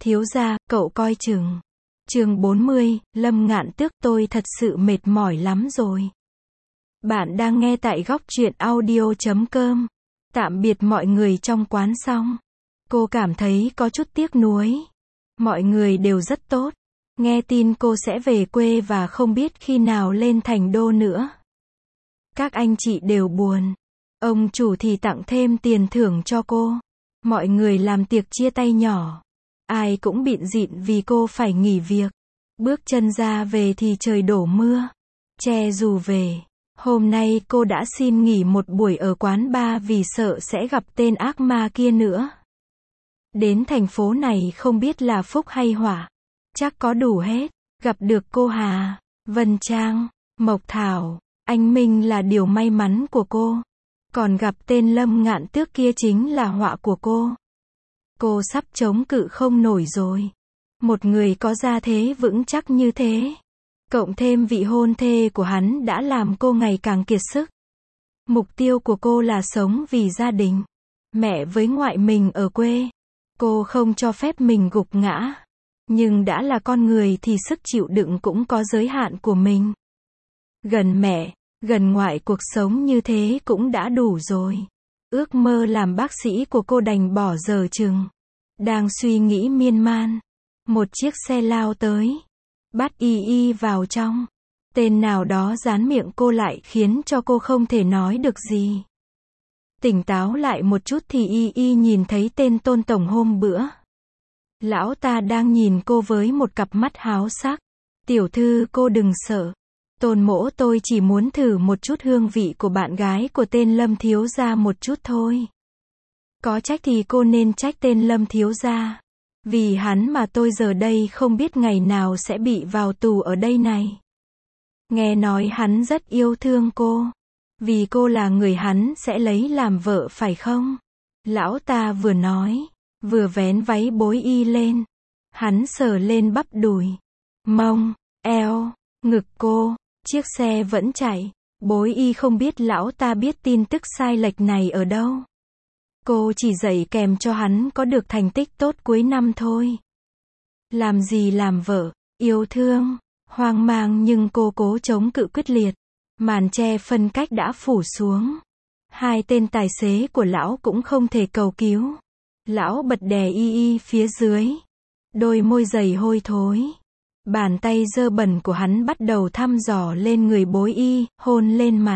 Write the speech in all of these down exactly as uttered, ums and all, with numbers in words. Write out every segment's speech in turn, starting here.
Thiếu gia, cậu coi chừng. Chương bốn mươi, Lâm Ngạn Tước, tôi thật sự mệt mỏi lắm rồi. Bạn đang nghe tại góc truyện audio chấm com. Tạm biệt mọi người trong quán xong. Cô cảm thấy có chút tiếc nuối. Mọi người đều rất tốt. Nghe tin cô sẽ về quê và không biết khi nào lên thành đô nữa. Các anh chị đều buồn. Ông chủ thì tặng thêm tiền thưởng cho cô. Mọi người làm tiệc chia tay nhỏ. Ai cũng bịn rịn vì cô phải nghỉ việc. Bước chân ra về thì trời đổ mưa. Che dù về. Hôm nay cô đã xin nghỉ một buổi ở quán bar vì sợ sẽ gặp tên ác ma kia nữa. Đến thành phố này không biết là phúc hay họa. Chắc có đủ hết. Gặp được cô Hà, Vân Trang, Mộc Thảo, anh Minh là điều may mắn của cô. Còn gặp tên Lâm Ngạn Tước kia chính là họa của cô. Cô sắp chống cự không nổi rồi. Một người có gia thế vững chắc như thế. Cộng thêm vị hôn thê của hắn đã làm cô ngày càng kiệt sức. Mục tiêu của cô là sống vì gia đình. Mẹ với ngoại mình ở quê. Cô không cho phép mình gục ngã. Nhưng đã là con người thì sức chịu đựng cũng có giới hạn của mình. Gần mẹ, gần ngoại cuộc sống như thế cũng đã đủ rồi. Ước mơ làm bác sĩ của cô đành bỏ dở chừng. Đang suy nghĩ miên man. Một chiếc xe lao tới. Bắt Y Y vào trong. Tên nào đó dán miệng cô lại khiến cho cô không thể nói được gì. Tỉnh táo lại một chút thì Y Y nhìn thấy tên Tôn tổng hôm bữa. Lão ta đang nhìn cô với một cặp mắt háo sắc. Tiểu thư cô đừng sợ. Tôn mỗ tôi chỉ muốn thử một chút hương vị của bạn gái của tên Lâm thiếu gia một chút thôi. Có trách thì cô nên trách tên Lâm thiếu gia. Vì hắn mà tôi giờ đây không biết ngày nào sẽ bị vào tù ở đây này. Nghe nói hắn rất yêu thương cô. Vì cô là người hắn sẽ lấy làm vợ phải không? Lão ta vừa nói, vừa vén váy Bối Y lên. Hắn sờ lên bắp đùi, mông, eo, ngực cô. Chiếc xe vẫn chạy. Bối Y không biết lão ta biết tin tức sai lệch này ở đâu. Cô chỉ dạy kèm cho hắn có được thành tích tốt cuối năm thôi. Làm gì làm vợ, yêu thương, hoang mang nhưng cô cố chống cự quyết liệt. Màn che phân cách đã phủ xuống. Hai tên tài xế của lão cũng không thể cầu cứu. Lão bật đè Y Y phía dưới. Đôi môi dày hôi thối. Bàn tay dơ bẩn của hắn bắt đầu thăm dò lên người Bối Y, hôn lên mặt.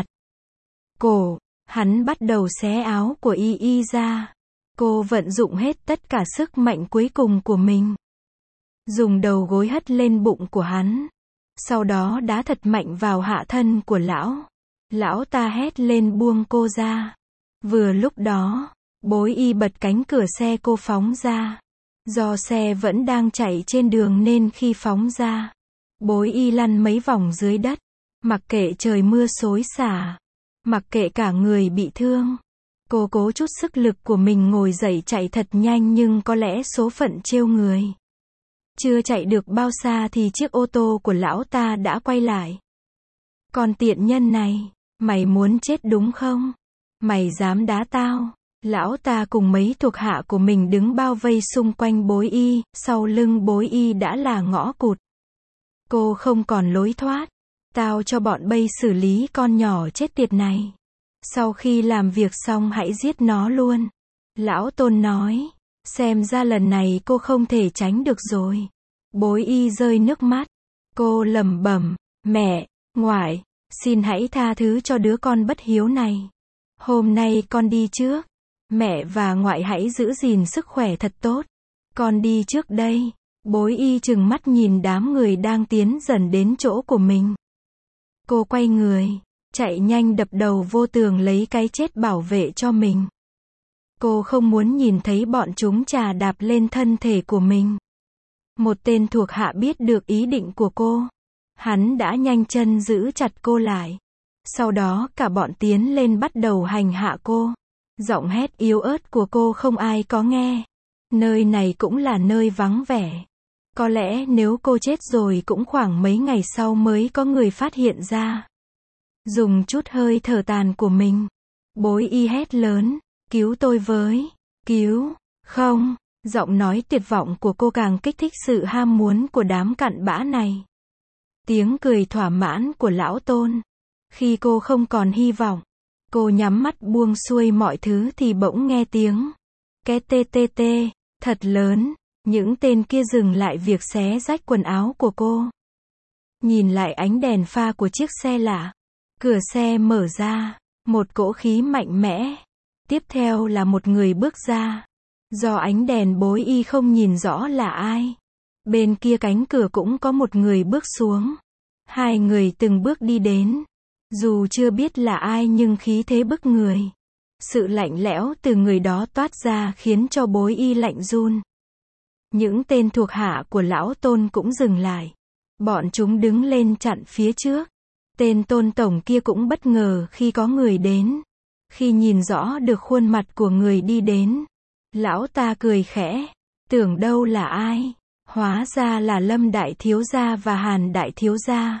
Cổ, hắn bắt đầu xé áo của Y Y ra. Cô vận dụng hết tất cả sức mạnh cuối cùng của mình. Dùng đầu gối hất lên bụng của hắn. Sau đó đá thật mạnh vào hạ thân của lão. Lão ta hét lên buông cô ra. Vừa lúc đó, Bối Y bật cánh cửa xe cô phóng ra. Do xe vẫn đang chạy trên đường nên khi phóng ra, Bối Y lăn mấy vòng dưới đất. Mặc kệ trời mưa xối xả. Mặc kệ cả người bị thương. Cô cố chút sức lực của mình ngồi dậy chạy thật nhanh nhưng có lẽ số phận trêu người. Chưa chạy được bao xa thì chiếc ô tô của lão ta đã quay lại. Con tiện nhân này, mày muốn chết đúng không? Mày dám đá tao? Lão ta cùng mấy thuộc hạ của mình đứng bao vây xung quanh Bối Y, sau lưng Bối Y đã là ngõ cụt. Cô không còn lối thoát. Tao cho bọn bây xử lý con nhỏ chết tiệt này. Sau khi làm việc xong hãy giết nó luôn. Lão Tôn nói. Xem ra lần này cô không thể tránh được rồi. Bối Y rơi nước mắt. Cô lẩm bẩm, mẹ, ngoại, xin hãy tha thứ cho đứa con bất hiếu này. Hôm nay con đi trước. Mẹ và ngoại hãy giữ gìn sức khỏe thật tốt. Con đi trước đây. Bối Y trừng mắt nhìn đám người đang tiến dần đến chỗ của mình. Cô quay người, chạy nhanh đập đầu vô tường lấy cái chết bảo vệ cho mình. Cô không muốn nhìn thấy bọn chúng chà đạp lên thân thể của mình. Một tên thuộc hạ biết được ý định của cô. Hắn đã nhanh chân giữ chặt cô lại. Sau đó cả bọn tiến lên bắt đầu hành hạ cô. Giọng hét yếu ớt của cô không ai có nghe. Nơi này cũng là nơi vắng vẻ. Có lẽ nếu cô chết rồi cũng khoảng mấy ngày sau mới có người phát hiện ra. Dùng chút hơi thở tàn của mình. Bối Y hét lớn, cứu tôi với, cứu, không, Giọng nói tuyệt vọng của cô càng kích thích sự ham muốn của đám cặn bã này. Tiếng cười thỏa mãn của lão Tôn. Khi cô không còn hy vọng, cô nhắm mắt buông xuôi mọi thứ thì bỗng nghe tiếng cái tê tê tê, thật lớn, những tên kia dừng lại việc xé rách quần áo của cô. Nhìn lại ánh đèn pha của chiếc xe lạ, cửa xe mở ra, một cỗ khí mạnh mẽ. Tiếp theo là một người bước ra. Do ánh đèn bối y không nhìn rõ là ai. Bên kia cánh cửa cũng có một người bước xuống. Hai người từng bước đi đến. Dù chưa biết là ai nhưng khí thế bức người. Sự lạnh lẽo từ người đó toát ra khiến cho bối y lạnh run. Những tên thuộc hạ của lão Tôn cũng dừng lại. Bọn chúng đứng lên chặn phía trước. Tên Tôn tổng kia cũng bất ngờ khi có người đến. Khi nhìn rõ được khuôn mặt của người đi đến, lão ta cười khẽ, tưởng đâu là ai, hóa ra là Lâm đại thiếu gia và Hàn đại thiếu gia.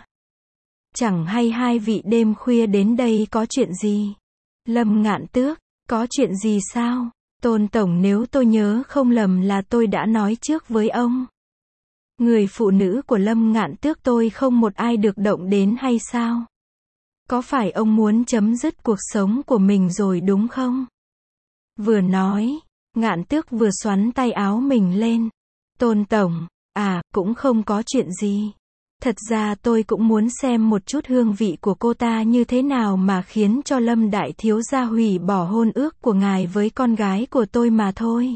Chẳng hay hai vị đêm khuya đến đây có chuyện gì? Lâm Ngạn Tước, có chuyện gì sao? Tôn tổng, nếu tôi nhớ không lầm là tôi đã nói trước với ông. Người phụ nữ của Lâm Ngạn Tước tôi không một ai được động đến hay sao? Có phải ông muốn chấm dứt cuộc sống của mình rồi đúng không? Vừa nói, Ngạn Tước vừa xoắn tay áo mình lên. Tôn tổng, à, cũng không có chuyện gì. Thật ra tôi cũng muốn xem một chút hương vị của cô ta như thế nào mà khiến cho Lâm đại thiếu gia hủy bỏ hôn ước của ngài với con gái của tôi mà thôi.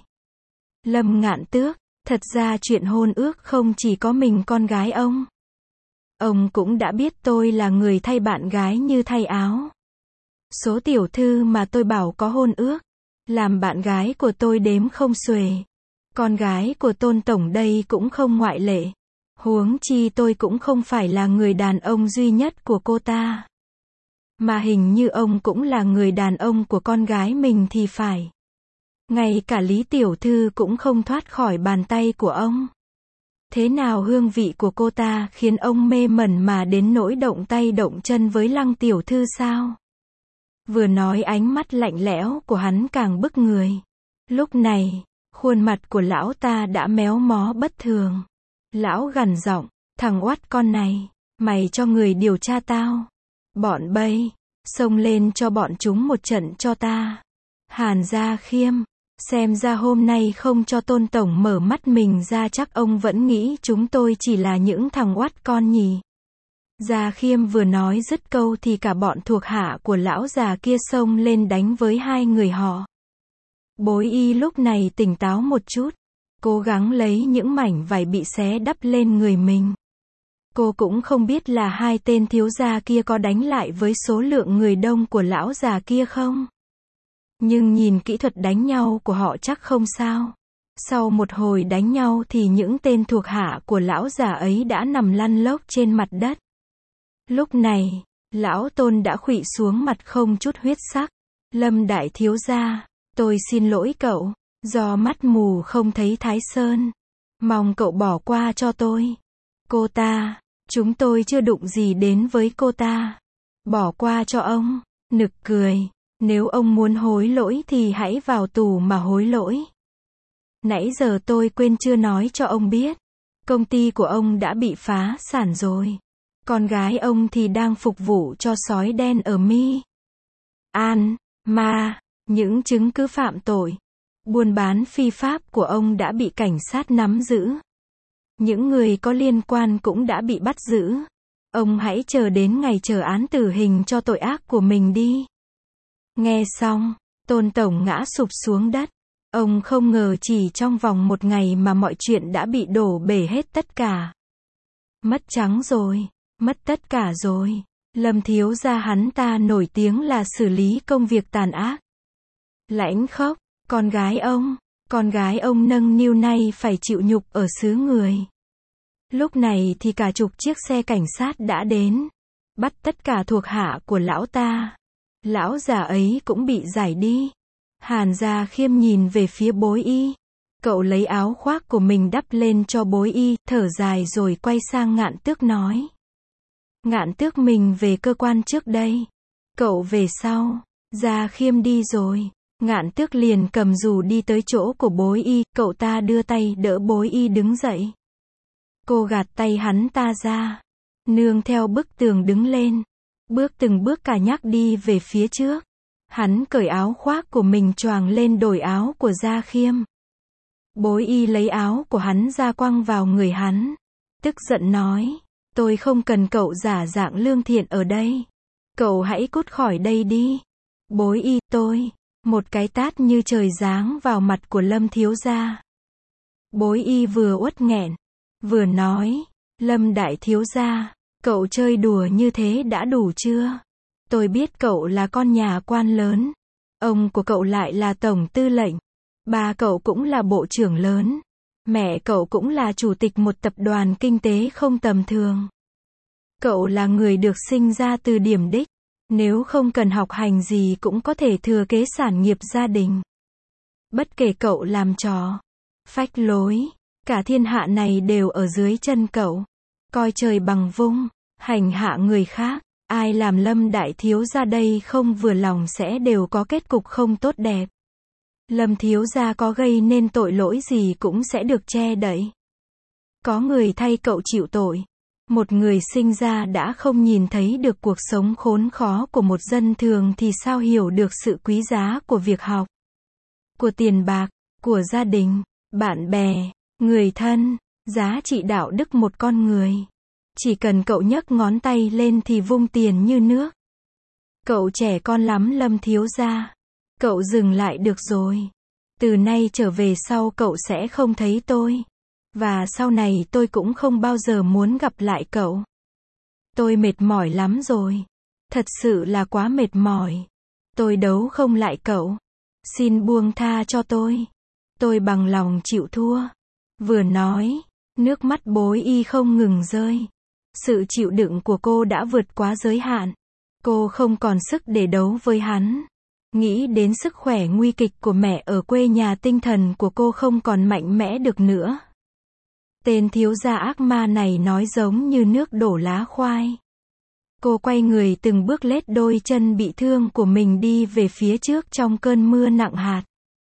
Lâm Ngạn Tước, thật ra chuyện hôn ước không chỉ có mình con gái ông. Ông cũng đã biết tôi là người thay bạn gái như thay áo. Số tiểu thư mà tôi bảo có hôn ước, làm bạn gái của tôi đếm không xuể. Con gái của Tôn tổng đây cũng không ngoại lệ. Huống chi tôi cũng không phải là người đàn ông duy nhất của cô ta. Mà hình như ông cũng là người đàn ông của con gái mình thì phải. Ngay cả Lý tiểu thư cũng không thoát khỏi bàn tay của ông. Thế nào hương vị của cô ta khiến ông mê mẩn mà đến nỗi động tay động chân với Lăng tiểu thư sao? Vừa nói ánh mắt lạnh lẽo của hắn càng bức người. Lúc này, khuôn mặt của lão ta đã méo mó bất thường. Lão gằn giọng, thằng oắt con này, mày cho người điều tra tao. Bọn Bây, xông lên cho bọn chúng một trận cho ta. Hàn Gia Khiêm, xem ra hôm nay không cho Tôn tổng mở mắt mình ra chắc ông vẫn nghĩ chúng tôi chỉ là những thằng oắt con nhỉ. Gia Khiêm vừa nói dứt câu thì cả bọn thuộc hạ của lão già kia xông lên đánh với hai người họ. Bối y lúc này tỉnh táo một chút, cố gắng lấy những mảnh vải bị xé đắp lên người mình. Cô cũng không biết là hai tên thiếu gia kia có đánh lại với số lượng người đông của lão già kia không. Nhưng nhìn kỹ thuật đánh nhau của họ chắc không sao. Sau một hồi đánh nhau thì những tên thuộc hạ của lão già ấy đã nằm lăn lóc trên mặt đất. Lúc này, lão Tôn đã khuỵu xuống mặt không chút huyết sắc. Lâm đại thiếu gia, tôi xin lỗi cậu, do mắt mù không thấy Thái Sơn. Mong cậu bỏ qua cho tôi. Cô ta, chúng tôi chưa đụng gì đến với cô ta. Bỏ qua cho ông, nực cười. Nếu ông muốn hối lỗi thì hãy vào tù mà hối lỗi. Nãy giờ tôi quên chưa nói cho ông biết. Công ty của ông đã bị phá sản rồi. Con gái ông thì đang phục vụ cho sói đen ở Mi An, Ma. Những chứng cứ phạm tội, buôn bán phi pháp của ông đã bị cảnh sát nắm giữ. Những người có liên quan cũng đã bị bắt giữ. Ông hãy chờ đến ngày chờ án tử hình cho tội ác của mình đi. Nghe xong, Tôn tổng ngã sụp xuống đất. Ông không ngờ chỉ trong vòng một ngày mà mọi chuyện đã bị đổ bể hết tất cả. Mất trắng rồi, mất tất cả rồi. Lâm thiếu gia hắn ta nổi tiếng là xử lý công việc tàn ác. Lãnh khốc, con gái ông, con gái ông nâng niu nay phải chịu nhục ở xứ người. Lúc này thì cả chục chiếc xe cảnh sát đã đến, bắt tất cả thuộc hạ của lão ta. Lão già ấy cũng bị giải đi. Hàn Gia Khiêm nhìn về phía bối y. Cậu lấy áo khoác của mình đắp lên cho bối y, thở dài rồi quay sang Ngạn Tước nói. Ngạn Tước, mình về cơ quan trước đây. Cậu về sau. Gia Khiêm đi rồi. Ngạn Tước liền cầm dù đi tới chỗ của Bối Y, cậu ta đưa tay đỡ Bối Y đứng dậy. Cô gạt tay hắn ta ra, nương theo bức tường đứng lên, bước từng bước cả nhắc đi về phía trước. Hắn cởi áo khoác của mình choàng lên đổi áo của Gia Khiêm. Bối Y lấy áo của hắn ra quăng vào người hắn, tức giận nói, tôi không cần cậu giả dạng lương thiện ở đây. Cậu hãy cút khỏi đây đi. Bối Y, tôi, một cái tát như trời giáng vào mặt của Lâm thiếu gia. Bối Y vừa uất nghẹn, vừa nói, Lâm đại thiếu gia, cậu chơi đùa như thế đã đủ chưa? Tôi biết cậu là con nhà quan lớn, ông của cậu lại là tổng tư lệnh, ba cậu cũng là bộ trưởng lớn, mẹ cậu cũng là chủ tịch một tập đoàn kinh tế không tầm thường. Cậu là người được sinh ra từ điểm đích, nếu không cần học hành gì cũng có thể thừa kế sản nghiệp gia đình. Bất kể cậu làm trò, phách lối, cả thiên hạ này đều ở dưới chân cậu. Coi trời bằng vung, hành hạ người khác, ai làm Lâm đại thiếu gia đây không vừa lòng sẽ đều có kết cục không tốt đẹp. Lâm thiếu gia có gây nên tội lỗi gì cũng sẽ được che đậy. Có người thay cậu chịu tội. Một người sinh ra đã không nhìn thấy được cuộc sống khốn khó của một dân thường thì sao hiểu được sự quý giá của việc học, của tiền bạc, của gia đình, bạn bè, người thân, giá trị đạo đức một con người. Chỉ cần cậu nhấc ngón tay lên thì vung tiền như nước. Cậu trẻ con lắm Lâm thiếu gia. Cậu dừng lại được rồi. Từ nay trở về sau cậu sẽ không thấy tôi. Và sau này tôi cũng không bao giờ muốn gặp lại cậu. Tôi mệt mỏi lắm rồi. Thật sự là quá mệt mỏi. Tôi đấu không lại cậu. Xin buông tha cho tôi. Tôi bằng lòng chịu thua. Vừa nói, nước mắt Bối Y không ngừng rơi. Sự chịu đựng của cô đã vượt quá giới hạn. Cô không còn sức để đấu với hắn. Nghĩ đến sức khỏe nguy kịch của mẹ ở quê nhà, tinh thần của cô không còn mạnh mẽ được nữa. Tên thiếu gia ác ma này nói giống như nước đổ lá khoai. Cô quay người từng bước lết đôi chân bị thương của mình đi về phía trước trong cơn mưa nặng hạt.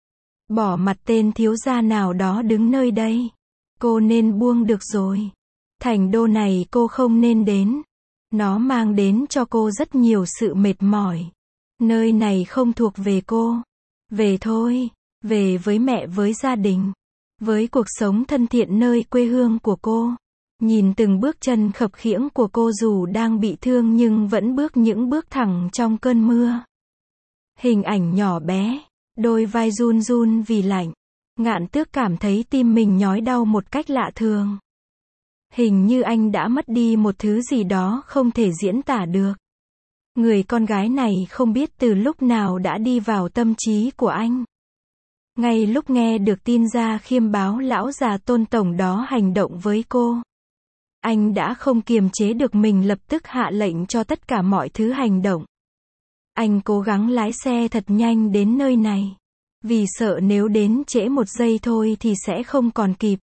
Bỏ mặt tên thiếu gia nào đó đứng nơi đây. Cô nên buông được rồi. Thành đô này cô không nên đến. Nó mang đến cho cô rất nhiều sự mệt mỏi. Nơi này không thuộc về cô. Về thôi. Về với mẹ, với gia đình. Với cuộc sống thân thiện nơi quê hương của cô. Nhìn từng bước chân khập khiễng của cô dù đang bị thương nhưng vẫn bước những bước thẳng trong cơn mưa. Hình ảnh nhỏ bé. Đôi vai run run vì lạnh. Ngạn Tước cảm thấy tim mình nhói đau một cách lạ thường. Hình như anh đã mất đi một thứ gì đó không thể diễn tả được. Người con gái này không biết từ lúc nào đã đi vào tâm trí của anh. Ngay lúc nghe được tin Gia Khiêm báo lão già Tôn tổng đó hành động với cô, anh đã không kiềm chế được mình, lập tức hạ lệnh cho tất cả mọi thứ hành động. Anh cố gắng lái xe thật nhanh đến nơi này, vì sợ nếu đến trễ một giây thôi thì sẽ không còn kịp.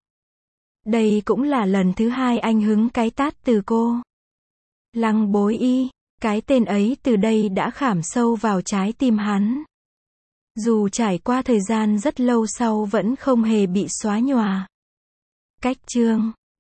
Đây cũng là lần thứ hai anh hứng cái tát từ cô. Lăng Bối Y, cái tên ấy từ đây đã khảm sâu vào trái tim hắn. Dù trải qua thời gian rất lâu sau vẫn không hề bị xóa nhòa. Cách chương